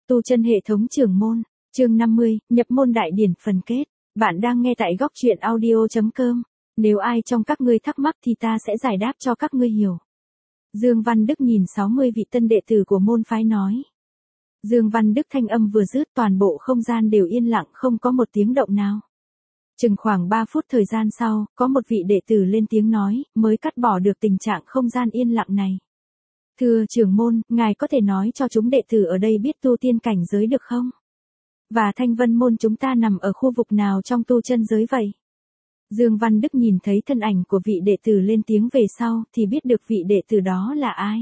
Tu chân hệ thống trưởng môn, chương 50, nhập môn đại điển phần kết. Bạn đang nghe tại góc truyện audio.com. Nếu ai trong các ngươi thắc mắc thì ta sẽ giải đáp cho các ngươi hiểu. Dương Văn Đức nhìn 60 vị tân đệ tử của môn phái nói. Dương Văn Đức thanh âm vừa dứt, toàn bộ không gian đều yên lặng, không có một tiếng động nào. Chừng khoảng 3 phút thời gian sau, có một vị đệ tử lên tiếng nói, mới cắt bỏ được tình trạng không gian yên lặng này. Thưa trưởng môn, ngài có thể nói cho chúng đệ tử ở đây biết tu tiên cảnh giới được không? Và Thanh Vân môn chúng ta nằm ở khu vực nào trong tu chân giới vậy? Dương Văn Đức nhìn thấy thân ảnh của vị đệ tử lên tiếng về sau, thì biết được vị đệ tử đó là ai.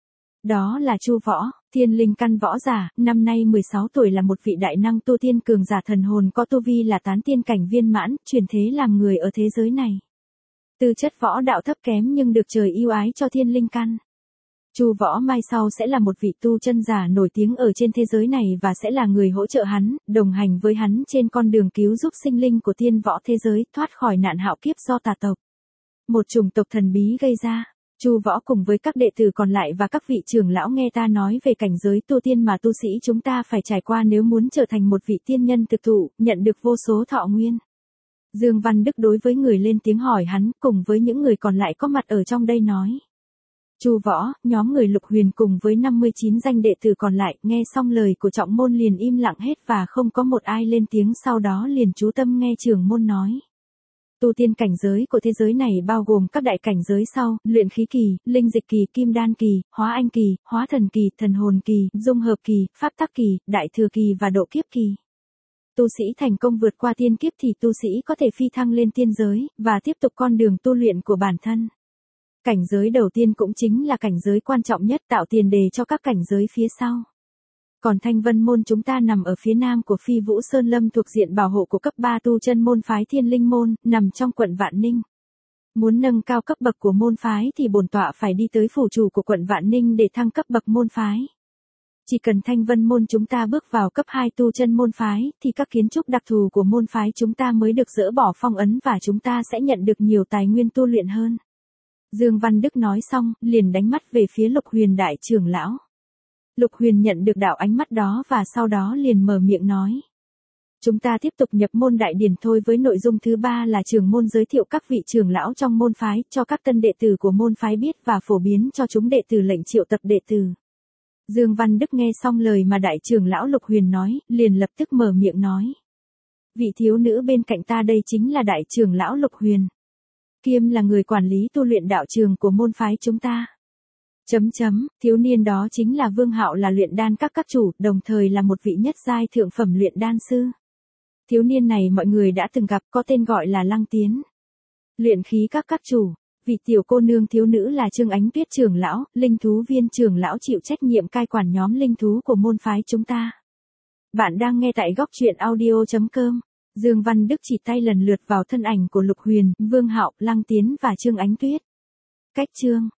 Đó là Chu Võ, thiên linh căn võ giả, năm nay 16 tuổi, là một vị đại năng tu tiên cường giả thần hồn, có tu vi là tán tiên cảnh viên mãn, chuyển thế làm người ở thế giới này. Tư chất võ đạo thấp kém nhưng được trời yêu ái cho thiên linh căn. Chu Võ mai sau sẽ là một vị tu chân giả nổi tiếng ở trên thế giới này và sẽ là người hỗ trợ hắn, đồng hành với hắn trên con đường cứu giúp sinh linh của tiên võ thế giới thoát khỏi nạn hạo kiếp do tà tộc, một chủng tộc thần bí gây ra. Chu Võ cùng với các đệ tử còn lại và các vị trưởng lão nghe ta nói về cảnh giới tu tiên mà tu sĩ chúng ta phải trải qua nếu muốn trở thành một vị tiên nhân thực thụ, nhận được vô số thọ nguyên. Dương Văn Đức đối với người lên tiếng hỏi hắn, cùng với những người còn lại có mặt ở trong đây nói. Chu Võ, nhóm người Lục Huyền cùng với 59 danh đệ tử còn lại, nghe xong lời của trọng môn liền im lặng hết và không có một ai lên tiếng, sau đó liền chú tâm nghe trưởng môn nói. Tu tiên cảnh giới của thế giới này bao gồm các đại cảnh giới sau: luyện khí kỳ, linh dịch kỳ, kim đan kỳ, hóa anh kỳ, hóa thần kỳ, thần hồn kỳ, dung hợp kỳ, pháp tắc kỳ, đại thừa kỳ và độ kiếp kỳ. Tu sĩ thành công vượt qua tiên kiếp thì tu sĩ có thể phi thăng lên tiên giới, và tiếp tục con đường tu luyện của bản thân. Cảnh giới đầu tiên cũng chính là cảnh giới quan trọng nhất, tạo tiền đề cho các cảnh giới phía sau. Còn Thanh Vân môn chúng ta nằm ở phía nam của Phi Vũ Sơn Lâm, thuộc diện bảo hộ của cấp 3 tu chân môn phái Thiên Linh môn, nằm trong quận Vạn Ninh. Muốn nâng cao cấp bậc của môn phái thì bổn tọa phải đi tới phủ chủ của quận Vạn Ninh để thăng cấp bậc môn phái. Chỉ cần Thanh Vân môn chúng ta bước vào cấp 2 tu chân môn phái thì các kiến trúc đặc thù của môn phái chúng ta mới được dỡ bỏ phong ấn và chúng ta sẽ nhận được nhiều tài nguyên tu luyện hơn. Dương Văn Đức nói xong, liền đánh mắt về phía Lục Huyền đại trưởng lão. Lục Huyền nhận được đạo ánh mắt đó và sau đó liền mở miệng nói. Chúng ta tiếp tục nhập môn đại điển thôi. Với nội dung thứ 3 là trưởng môn giới thiệu các vị trưởng lão trong môn phái cho các tân đệ tử của môn phái biết và phổ biến cho chúng đệ tử lệnh triệu tập đệ tử. Dương Văn Đức nghe xong lời mà đại trưởng lão Lục Huyền nói, liền lập tức mở miệng nói. Vị thiếu nữ bên cạnh ta đây chính là đại trưởng lão Lục Huyền, kiêm là người quản lý tu luyện đạo trường của môn phái chúng ta. Thiếu niên đó chính là Vương Hạo, là luyện đan các chủ, đồng thời là một vị nhất giai thượng phẩm luyện đan sư. Thiếu niên này mọi người đã từng gặp, có tên gọi là Lăng Tiến. Luyện khí các chủ. Vị tiểu cô nương thiếu nữ là Trương Ánh Tuyết trưởng lão, linh thú viên trưởng lão chịu trách nhiệm cai quản nhóm linh thú của môn phái chúng ta. Bạn đang nghe tại góc truyện audio.com. Dương Văn Đức chỉ tay lần lượt vào thân ảnh của Lục Huyền, Vương Hạo, Lăng Tiến và Trương Ánh Tuyết. Cách chương